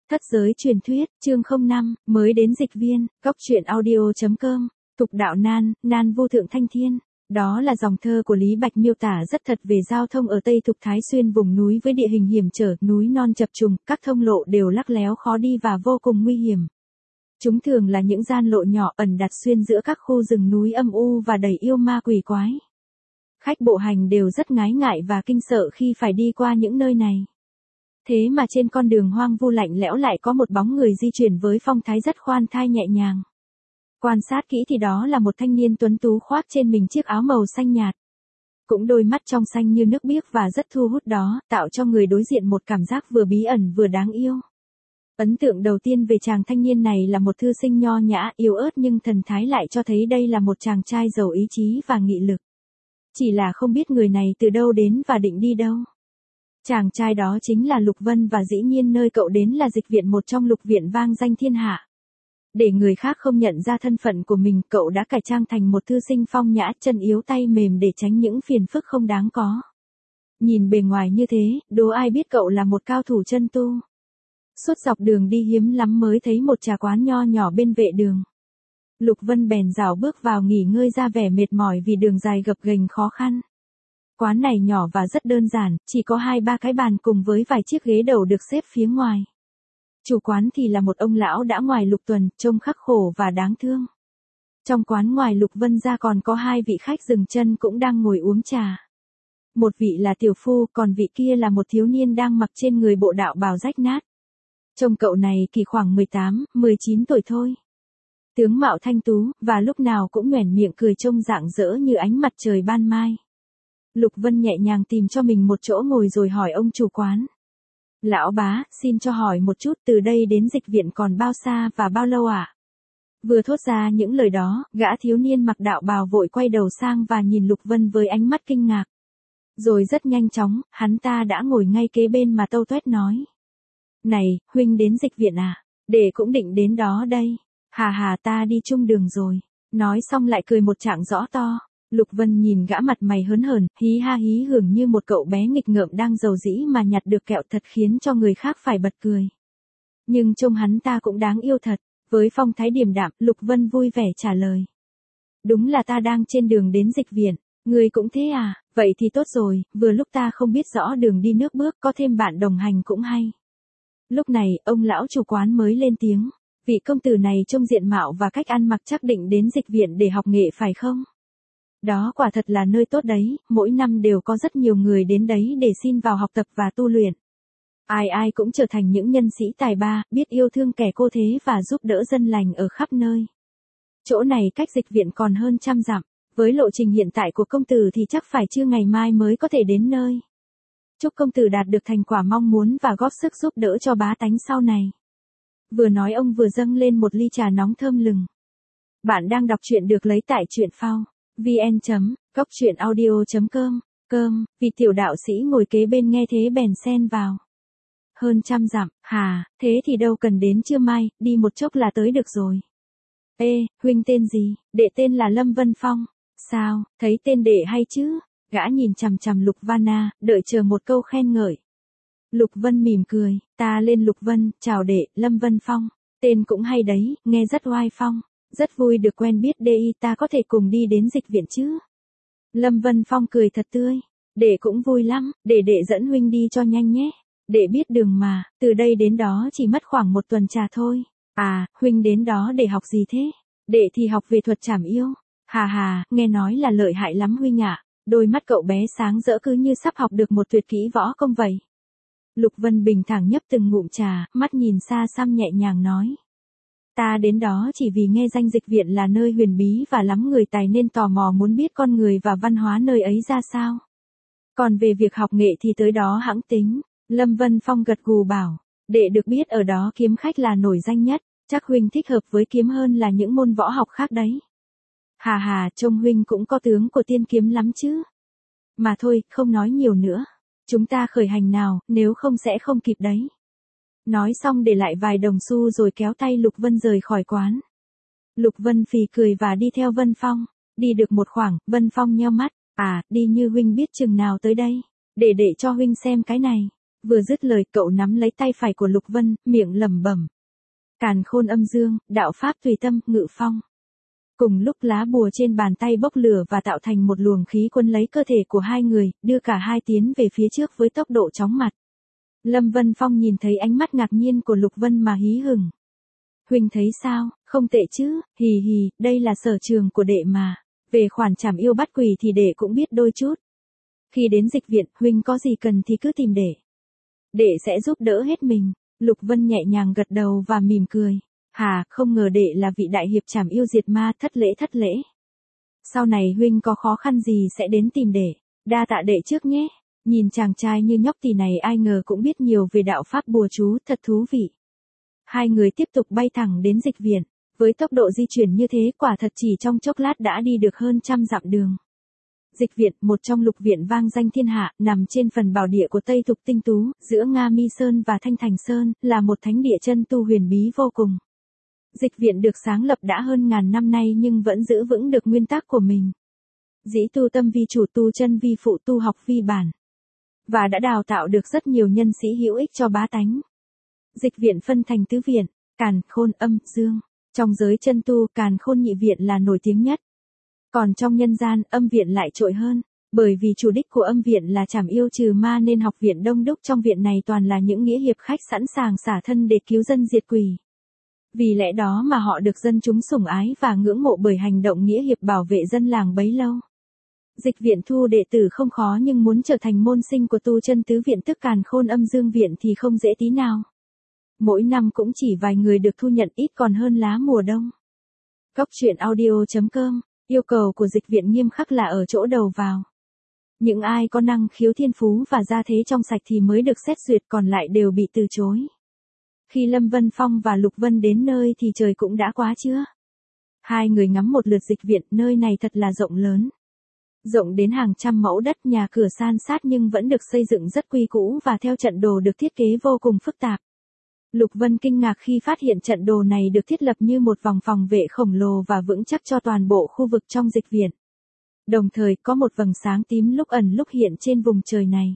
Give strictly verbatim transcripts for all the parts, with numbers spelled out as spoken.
Thất giới truyền thuyết, chương không năm, mới đến dịch viên, góc truyện audio.com, tục đạo nan, nan vô thượng thanh thiên. Đó là dòng thơ của Lý Bạch miêu tả rất thật về giao thông ở Tây Thục Thái Xuyên vùng núi với địa hình hiểm trở, núi non chập trùng, các thông lộ đều lắc léo khó đi và vô cùng nguy hiểm. Chúng thường là những gian lộ nhỏ ẩn đặt xuyên giữa các khu rừng núi âm u và đầy yêu ma quỷ quái. Khách bộ hành đều rất ngái ngại và kinh sợ khi phải đi qua những nơi này. Thế mà trên con đường hoang vu lạnh lẽo lại có một bóng người di chuyển với phong thái rất khoan thai nhẹ nhàng. Quan sát kỹ thì đó là một thanh niên tuấn tú khoác trên mình chiếc áo màu xanh nhạt. Cũng đôi mắt trong xanh như nước biếc và rất thu hút đó, tạo cho người đối diện một cảm giác vừa bí ẩn vừa đáng yêu. Ấn tượng đầu tiên về chàng thanh niên này là một thư sinh nho nhã, yếu ớt nhưng thần thái lại cho thấy đây là một chàng trai giàu ý chí và nghị lực. Chỉ là không biết người này từ đâu đến và định đi đâu. Chàng trai đó chính là Lục Vân và dĩ nhiên nơi cậu đến là dịch viện một trong lục viện vang danh thiên hạ. Để người khác không nhận ra thân phận của mình, cậu đã cải trang thành một thư sinh phong nhã, chân yếu tay mềm để tránh những phiền phức không đáng có. Nhìn bề ngoài như thế, đố ai biết cậu là một cao thủ chân tu. Suốt dọc đường đi hiếm lắm mới thấy một trà quán nho nhỏ bên vệ đường. Lục Vân bèn rảo bước vào nghỉ ngơi ra vẻ mệt mỏi vì đường dài gập ghềnh khó khăn. Quán này nhỏ và rất đơn giản, chỉ có hai ba cái bàn cùng với vài chiếc ghế đầu được xếp phía ngoài. Chủ quán thì là một ông lão đã ngoài lục tuần, trông khắc khổ và đáng thương. Trong quán ngoài Lục Vân ra còn có hai vị khách dừng chân cũng đang ngồi uống trà. Một vị là tiểu phu, còn vị kia là một thiếu niên đang mặc trên người bộ đạo bào rách nát. Trông cậu này kỳ khoảng mười tám, mười chín tuổi thôi. Tướng mạo thanh tú, và lúc nào cũng nhoẻn miệng cười trông rạng rỡ như ánh mặt trời ban mai. Lục Vân nhẹ nhàng tìm cho mình một chỗ ngồi rồi hỏi ông chủ quán. Lão bá, xin cho hỏi một chút, từ đây đến dịch viện còn bao xa và bao lâu ạ? À? Vừa thốt ra những lời đó, gã thiếu niên mặc đạo bào vội quay đầu sang và nhìn Lục Vân với ánh mắt kinh ngạc. Rồi rất nhanh chóng, hắn ta đã ngồi ngay kế bên mà tâu tuét nói. Này, huynh đến dịch viện à? Để cũng định đến đó đây. Hà hà, ta đi chung đường rồi. Nói xong lại cười một tràng rõ to. Lục Vân nhìn gã mặt mày hớn hởn, hí ha hí hưởng như một cậu bé nghịch ngợm đang giàu dĩ mà nhặt được kẹo, thật khiến cho người khác phải bật cười. Nhưng trông hắn ta cũng đáng yêu thật. Với phong thái điềm đạm, Lục Vân vui vẻ trả lời. Đúng là ta đang trên đường đến dịch viện. Người cũng thế à? Vậy thì tốt rồi, vừa lúc ta không biết rõ đường đi nước bước, có thêm bạn đồng hành cũng hay. Lúc này, ông lão chủ quán mới lên tiếng. Vị công tử này trông diện mạo và cách ăn mặc chắc định đến dịch viện để học nghệ phải không? Đó quả thật là nơi tốt đấy, mỗi năm đều có rất nhiều người đến đấy để xin vào học tập và tu luyện. Ai ai cũng trở thành những nhân sĩ tài ba, biết yêu thương kẻ cô thế và giúp đỡ dân lành ở khắp nơi. Chỗ này cách dịch viện còn hơn trăm dặm, với lộ trình hiện tại của công tử thì chắc phải chưa ngày mai mới có thể đến nơi. Chúc công tử đạt được thành quả mong muốn và góp sức giúp đỡ cho bá tánh sau này. Vừa nói ông vừa dâng lên một ly trà nóng thơm lừng. Bạn đang đọc truyện được lấy tại truyện phao. vn chấm góc truyện audio chấm com cơm, vị tiểu đạo sĩ ngồi kế bên nghe thế bèn xen vào. Hơn trăm dặm, hà, thế thì đâu cần đến trưa mai, đi một chốc là tới được rồi. Ê, huynh tên gì? Đệ tên là Lâm Vân Phong. Sao, thấy tên đệ hay chứ? Gã nhìn chằm chằm Lục Vanna, đợi chờ một câu khen ngợi. Lục Vân mỉm cười, ta lên Lục Vân, chào đệ, Lâm Vân Phong. Tên cũng hay đấy, nghe rất oai phong. Rất vui được quen biết đệ, ta có thể cùng đi đến dịch viện chứ? Lâm Vân Phong cười thật tươi. Đệ cũng vui lắm, để đệ dẫn huynh đi cho nhanh nhé. Đệ biết đường mà, từ đây đến đó chỉ mất khoảng một tuần trà thôi. À, huynh đến đó để học gì thế? Đệ thì học về thuật trảm yêu. Hà hà, nghe nói là lợi hại lắm huynh ạ. Đôi mắt cậu bé sáng rỡ cứ như sắp học được một tuyệt kỹ võ công vậy. Lục Vân bình thản nhấp từng ngụm trà, mắt nhìn xa xăm nhẹ nhàng nói. Ta đến đó chỉ vì nghe danh dịch viện là nơi huyền bí và lắm người tài nên tò mò muốn biết con người và văn hóa nơi ấy ra sao. Còn về việc học nghệ thì tới đó hẵng tính. Lâm Vân Phong gật gù bảo, đệ được biết ở đó kiếm khách là nổi danh nhất, chắc huynh thích hợp với kiếm hơn là những môn võ học khác đấy. Hà hà, trông huynh cũng có tướng của tiên kiếm lắm chứ. Mà thôi, không nói nhiều nữa. Chúng ta khởi hành nào, nếu không sẽ không kịp đấy. Nói xong để lại vài đồng xu rồi kéo tay Lục Vân rời khỏi quán. Lục Vân phì cười và đi theo Vân Phong. Đi được một khoảng, Vân Phong nheo mắt. À, đi như huynh biết chừng nào tới đây. Để để cho huynh xem cái này. Vừa dứt lời cậu nắm lấy tay phải của Lục Vân, miệng lẩm bẩm. Càn khôn âm dương, đạo pháp tùy tâm, ngự phong. Cùng lúc lá bùa trên bàn tay bốc lửa và tạo thành một luồng khí quân lấy cơ thể của hai người, đưa cả hai tiến về phía trước với tốc độ chóng mặt. Lâm Vân Phong nhìn thấy ánh mắt ngạc nhiên của Lục Vân mà hí hửng. Huynh thấy sao, không tệ chứ, hì hì, đây là sở trường của đệ mà. Về khoản trảm yêu bắt quỷ thì đệ cũng biết đôi chút. Khi đến dịch viện, huynh có gì cần thì cứ tìm đệ. Đệ sẽ giúp đỡ hết mình. Lục Vân nhẹ nhàng gật đầu và mỉm cười. Hà, không ngờ đệ là vị đại hiệp trảm yêu diệt ma, thất lễ thất lễ. Sau này huynh có khó khăn gì sẽ đến tìm đệ. Đa tạ đệ trước nhé. Nhìn chàng trai như nhóc tỳ này ai ngờ cũng biết nhiều về đạo pháp bùa chú, thật thú vị. Hai người tiếp tục bay thẳng đến dịch viện. Với tốc độ di chuyển như thế quả thật chỉ trong chốc lát đã đi được hơn trăm dặm đường. Dịch viện, một trong lục viện vang danh thiên hạ, nằm trên phần bảo địa của Tây Thục Tinh Tú, giữa Nga Mi Sơn và Thanh Thành Sơn, là một thánh địa chân tu huyền bí vô cùng. Dịch viện được sáng lập đã hơn ngàn năm nay nhưng vẫn giữ vững được nguyên tắc của mình. Dĩ tu tâm vi chủ, tu chân vi phụ, tu học vi bản. Và đã đào tạo được rất nhiều nhân sĩ hữu ích cho bá tánh. Dịch viện phân thành tứ viện, càn, khôn, âm, dương. Trong giới chân tu, càn khôn nhị viện là nổi tiếng nhất. Còn trong nhân gian, âm viện lại trội hơn. Bởi vì chủ đích của âm viện là trảm yêu trừ ma nên học viện đông đúc trong viện này toàn là những nghĩa hiệp khách sẵn sàng xả thân để cứu dân diệt quỷ. Vì lẽ đó mà họ được dân chúng sủng ái và ngưỡng mộ bởi hành động nghĩa hiệp bảo vệ dân làng bấy lâu. Dịch viện thu đệ tử không khó nhưng muốn trở thành môn sinh của tu chân tứ viện tức càn khôn âm dương viện thì không dễ tí nào. Mỗi năm cũng chỉ vài người được thu nhận, ít còn hơn lá mùa đông. Cóc truyện audio chấm com, yêu cầu của dịch viện nghiêm khắc là ở chỗ đầu vào. Những ai có năng khiếu thiên phú và gia thế trong sạch thì mới được xét duyệt, còn lại đều bị từ chối. Khi Lâm Vân Phong và Lục Vân đến nơi thì trời cũng đã quá trưa. Hai người ngắm một lượt dịch viện, nơi này thật là rộng lớn. Rộng đến hàng trăm mẫu đất, nhà cửa san sát nhưng vẫn được xây dựng rất quy cũ và theo trận đồ được thiết kế vô cùng phức tạp. Lục Vân kinh ngạc khi phát hiện trận đồ này được thiết lập như một vòng phòng vệ khổng lồ và vững chắc cho toàn bộ khu vực trong dịch viện. Đồng thời có một vầng sáng tím lúc ẩn lúc hiện trên vùng trời này.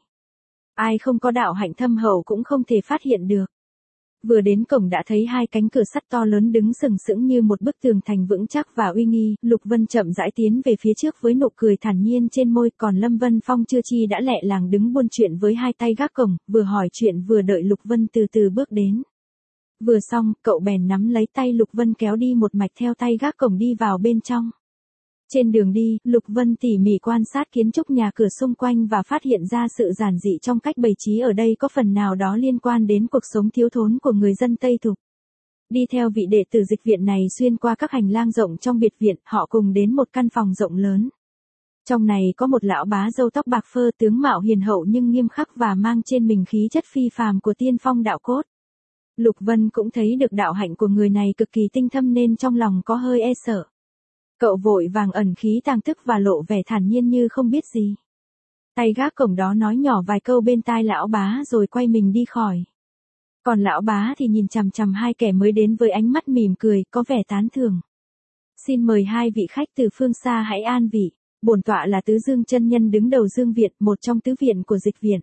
Ai không có đạo hạnh thâm hậu cũng không thể phát hiện được. Vừa đến cổng đã thấy hai cánh cửa sắt to lớn đứng sừng sững như một bức tường thành vững chắc và uy nghi. Lục Vân chậm rãi tiến về phía trước với nụ cười thản nhiên trên môi, còn Lâm Vân Phong chưa chi đã lẹ làng đứng buôn chuyện với hai tay gác cổng, vừa hỏi chuyện vừa đợi Lục Vân từ từ bước đến. Vừa xong, cậu bèn nắm lấy tay Lục Vân kéo đi một mạch theo tay gác cổng đi vào bên trong. Trên đường đi, Lục Vân tỉ mỉ quan sát kiến trúc nhà cửa xung quanh và phát hiện ra sự giản dị trong cách bày trí ở đây có phần nào đó liên quan đến cuộc sống thiếu thốn của người dân Tây Thục. Đi theo vị đệ tử dịch viện này xuyên qua các hành lang rộng trong biệt viện, họ cùng đến một căn phòng rộng lớn. Trong này có một lão bá râu tóc bạc phơ, tướng mạo hiền hậu nhưng nghiêm khắc và mang trên mình khí chất phi phàm của tiên phong đạo cốt. Lục Vân cũng thấy được đạo hạnh của người này cực kỳ tinh thâm nên trong lòng có hơi e sợ. Cậu vội vàng ẩn khí tàng tức và lộ vẻ thản nhiên như không biết gì. Tay gác cổng đó nói nhỏ vài câu bên tai lão bá rồi quay mình đi khỏi. Còn lão bá thì nhìn chằm chằm hai kẻ mới đến với ánh mắt mỉm cười, có vẻ tán thưởng. Xin mời hai vị khách từ phương xa hãy an vị. Bổn tọa là Tứ Dương chân nhân đứng đầu Dương viện, một trong tứ viện của dịch viện.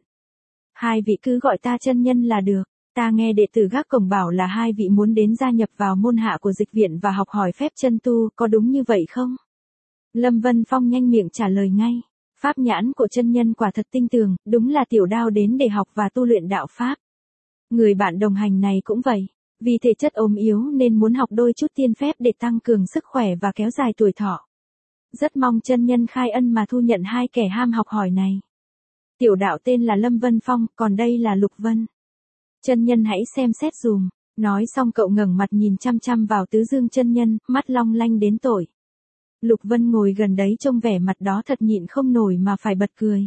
Hai vị cứ gọi ta chân nhân là được. Ta nghe đệ tử gác cổng bảo là hai vị muốn đến gia nhập vào môn hạ của dịch viện và học hỏi phép chân tu, có đúng như vậy không? Lâm Vân Phong nhanh miệng trả lời ngay. Pháp nhãn của chân nhân quả thật tinh tường, đúng là tiểu đao đến để học và tu luyện đạo pháp. Người bạn đồng hành này cũng vậy, vì thể chất ốm yếu nên muốn học đôi chút tiên phép để tăng cường sức khỏe và kéo dài tuổi thọ. Rất mong chân nhân khai ân mà thu nhận hai kẻ ham học hỏi này. Tiểu đạo tên là Lâm Vân Phong, còn đây là Lục Vân. Chân nhân hãy xem xét dùm. Nói xong cậu ngẩng mặt nhìn chăm chăm vào Tứ Dương chân nhân, mắt long lanh đến tội. Lục Vân ngồi gần đấy trông vẻ mặt đó thật nhịn không nổi mà phải bật cười.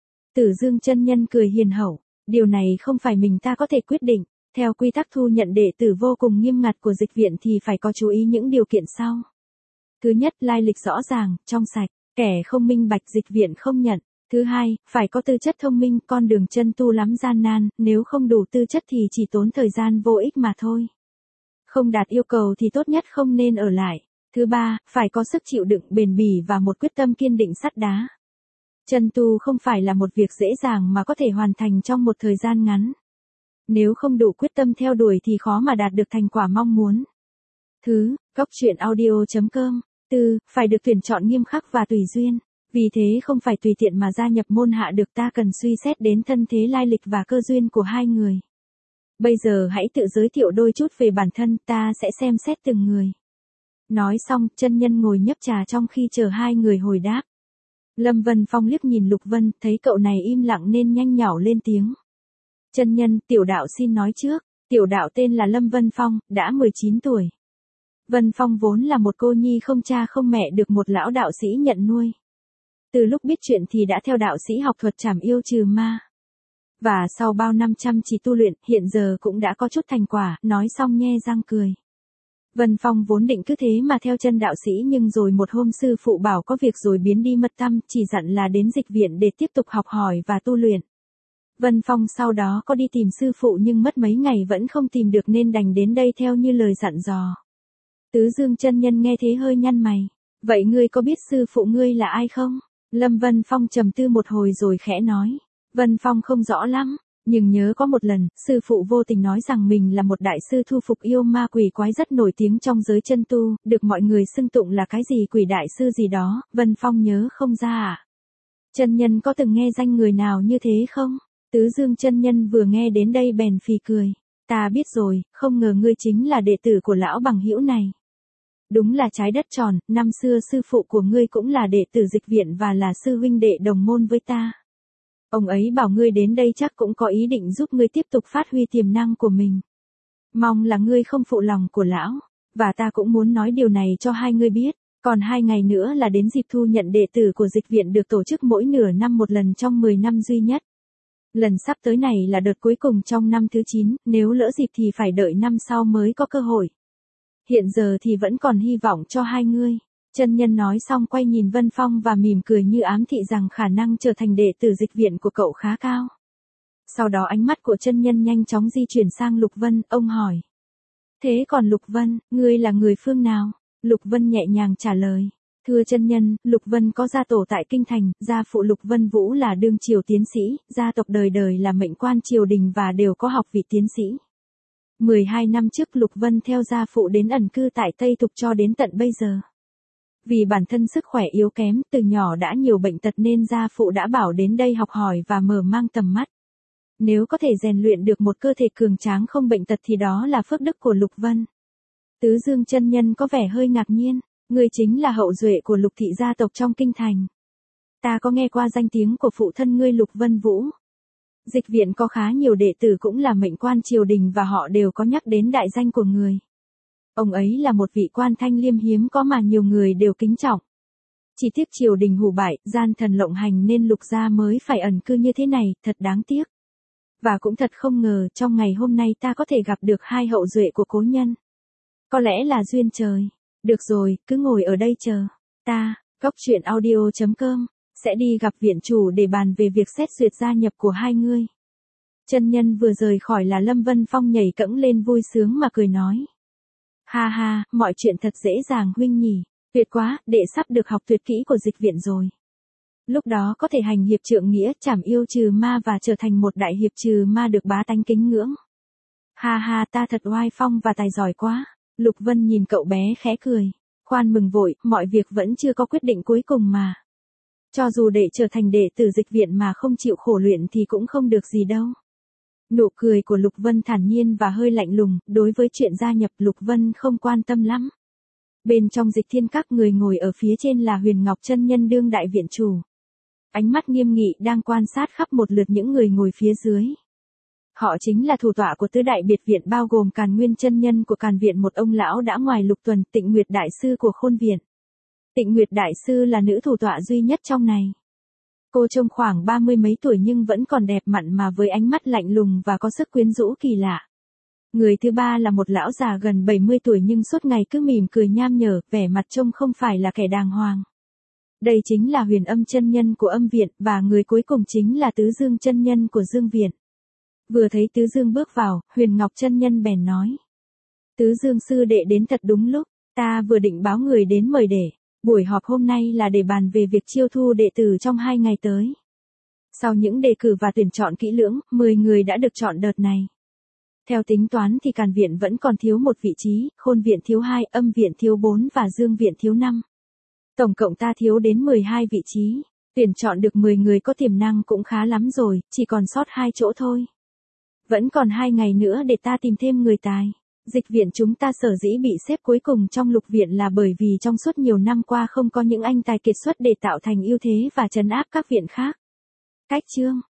Tử Dương chân nhân cười hiền hậu, điều này không phải mình ta có thể quyết định, theo quy tắc thu nhận đệ tử vô cùng nghiêm ngặt của dịch viện thì phải có chú ý những điều kiện sau. Thứ nhất, lai lịch rõ ràng, trong sạch, kẻ không minh bạch dịch viện không nhận. Thứ hai, phải có tư chất thông minh, con đường chân tu lắm gian nan, nếu không đủ tư chất thì chỉ tốn thời gian vô ích mà thôi. Không đạt yêu cầu thì tốt nhất không nên ở lại. Thứ ba, phải có sức chịu đựng bền bỉ và một quyết tâm kiên định sắt đá. Chân tu không phải là một việc dễ dàng mà có thể hoàn thành trong một thời gian ngắn. Nếu không đủ quyết tâm theo đuổi thì khó mà đạt được thành quả mong muốn. Thứ, Góc truyện audio chấm com. Tư, phải được tuyển chọn nghiêm khắc và tùy duyên. Vì thế không phải tùy tiện mà gia nhập môn hạ được, ta cần suy xét đến thân thế lai lịch và cơ duyên của hai người. Bây giờ hãy tự giới thiệu đôi chút về bản thân, ta sẽ xem xét từng người. Nói xong, chân nhân ngồi nhấp trà trong khi chờ hai người hồi đáp. Lâm Vân Phong liếc nhìn Lục Vân, thấy cậu này im lặng nên nhanh nhảu lên tiếng. Chân nhân, tiểu đạo xin nói trước, tiểu đạo tên là Lâm Vân Phong, đã mười chín tuổi. Vân Phong vốn là một cô nhi không cha không mẹ được một lão đạo sĩ nhận nuôi. Từ lúc biết chuyện thì đã theo đạo sĩ học thuật trảm yêu trừ ma. Và sau bao năm chăm chỉ tu luyện, hiện giờ cũng đã có chút thành quả, nói xong nhe răng cười. Vân Phong vốn định cứ thế mà theo chân đạo sĩ nhưng rồi một hôm sư phụ bảo có việc rồi biến đi mất tăm, chỉ dặn là đến dịch viện để tiếp tục học hỏi và tu luyện. Vân Phong sau đó có đi tìm sư phụ nhưng mất mấy ngày vẫn không tìm được nên đành đến đây theo như lời dặn dò. Tứ Dương chân nhân nghe thế hơi nhăn mày. Vậy ngươi có biết sư phụ ngươi là ai không? Lâm Vân Phong trầm tư một hồi rồi khẽ nói. Vân Phong không rõ lắm, nhưng nhớ có một lần, sư phụ vô tình nói rằng mình là một đại sư thu phục yêu ma quỷ quái rất nổi tiếng trong giới chân tu, được mọi người xưng tụng là cái gì quỷ đại sư gì đó, Vân Phong nhớ không ra à? Chân nhân có từng nghe danh người nào như thế không? Tứ Dương chân nhân vừa nghe đến đây bèn phì cười. Ta biết rồi, không ngờ ngươi chính là đệ tử của lão bằng hữu này. Đúng là trái đất tròn, năm xưa sư phụ của ngươi cũng là đệ tử dịch viện và là sư huynh đệ đồng môn với ta. Ông ấy bảo ngươi đến đây chắc cũng có ý định giúp ngươi tiếp tục phát huy tiềm năng của mình. Mong là ngươi không phụ lòng của lão, và ta cũng muốn nói điều này cho hai ngươi biết, còn hai ngày nữa là đến dịp thu nhận đệ tử của dịch viện được tổ chức mỗi nửa năm một lần trong mười năm duy nhất. Lần sắp tới này là đợt cuối cùng trong năm thứ chín, nếu lỡ dịp thì phải đợi năm sau mới có cơ hội. Hiện giờ thì vẫn còn hy vọng cho hai ngươi. Chân nhân nói xong quay nhìn Vân Phong và mỉm cười như ám thị rằng khả năng trở thành đệ tử dịch viện của cậu khá cao. Sau đó ánh mắt của chân nhân nhanh chóng di chuyển sang Lục Vân, ông hỏi. Thế còn Lục Vân, ngươi là người phương nào? Lục Vân nhẹ nhàng trả lời. Thưa chân nhân, Lục Vân có gia tổ tại Kinh Thành, gia phụ Lục Vân Vũ là đương triều tiến sĩ, gia tộc đời đời là mệnh quan triều đình và đều có học vị tiến sĩ. mười hai năm trước Lục Vân theo gia phụ đến ẩn cư tại Tây Thục cho đến tận bây giờ. Vì bản thân sức khỏe yếu kém, từ nhỏ đã nhiều bệnh tật nên gia phụ đã bảo đến đây học hỏi và mở mang tầm mắt. Nếu có thể rèn luyện được một cơ thể cường tráng không bệnh tật thì đó là phước đức của Lục Vân. Tứ Dương chân nhân có vẻ hơi ngạc nhiên, ngươi chính là hậu duệ của Lục thị gia tộc trong Kinh Thành. Ta có nghe qua danh tiếng của phụ thân ngươi Lục Vân Vũ. Dịch viện có khá nhiều đệ tử cũng là mệnh quan triều đình và họ đều có nhắc đến đại danh của người. Ông ấy là một vị quan thanh liêm hiếm có mà nhiều người đều kính trọng. Chỉ tiếc triều đình hủ bại, gian thần lộng hành nên Lục gia mới phải ẩn cư như thế này, thật đáng tiếc. Và cũng thật không ngờ trong ngày hôm nay ta có thể gặp được hai hậu duệ của cố nhân. Có lẽ là duyên trời. Được rồi, cứ ngồi ở đây chờ. Ta, Góc truyện audio chấm com, sẽ đi gặp viện chủ để bàn về việc xét duyệt gia nhập của hai ngươi. Chân nhân vừa rời khỏi là Lâm Vân Phong nhảy cẫng lên vui sướng mà cười nói. Ha ha, mọi chuyện thật dễ dàng huynh nhỉ, tuyệt quá, đệ sắp được học tuyệt kỹ của dịch viện rồi. Lúc đó có thể hành hiệp trượng nghĩa, trảm yêu trừ ma và trở thành một đại hiệp trừ ma được bá tánh kính ngưỡng. Ha ha, ta thật oai phong và tài giỏi quá. Lục Vân nhìn cậu bé khẽ cười. Khoan mừng vội, mọi việc vẫn chưa có quyết định cuối cùng mà. Cho dù đệ trở thành đệ tử dịch viện mà không chịu khổ luyện thì cũng không được gì đâu. Nụ cười của Lục Vân thản nhiên và hơi lạnh lùng, đối với chuyện gia nhập Lục Vân không quan tâm lắm. Bên trong dịch thiên các người ngồi ở phía trên là Huyền Ngọc chân nhân đương đại viện chủ. Ánh mắt nghiêm nghị đang quan sát khắp một lượt những người ngồi phía dưới. Họ chính là thủ tọa của tứ đại biệt viện bao gồm Càn Nguyên chân nhân của Càn viện, một ông lão đã ngoài lục tuần, Tịnh Nguyệt đại sư của Khôn viện. Tịnh Nguyệt đại sư là nữ thủ tọa duy nhất trong này. Cô trông khoảng ba mươi mấy tuổi nhưng vẫn còn đẹp mặn mà với ánh mắt lạnh lùng và có sức quyến rũ kỳ lạ. Người thứ ba là một lão già gần bảy mươi tuổi nhưng suốt ngày cứ mỉm cười nham nhở, vẻ mặt trông không phải là kẻ đàng hoàng. Đây chính là Huyền Âm chân nhân của Âm viện và người cuối cùng chính là Tứ Dương chân nhân của Dương viện. Vừa thấy Tứ Dương bước vào, Huyền Ngọc chân nhân bèn nói. Tứ Dương sư đệ đến thật đúng lúc, ta vừa định báo người đến mời để. Buổi họp hôm nay là để bàn về việc chiêu thu đệ tử trong hai ngày tới. Sau những đề cử và tuyển chọn kỹ lưỡng, mười người đã được chọn đợt này. Theo tính toán thì Càn viện vẫn còn thiếu một vị trí, Khôn viện thiếu hai, Âm viện thiếu bốn và Dương viện thiếu năm. Tổng cộng ta thiếu đến mười hai vị trí. Tuyển chọn được mười người có tiềm năng cũng khá lắm rồi, chỉ còn sót hai chỗ thôi. Vẫn còn hai ngày nữa để ta tìm thêm người tài. Dịch viện chúng ta sở dĩ bị xếp cuối cùng trong lục viện là bởi vì trong suốt nhiều năm qua không có những anh tài kiệt xuất để tạo thành ưu thế và trấn áp các viện khác. Cách chương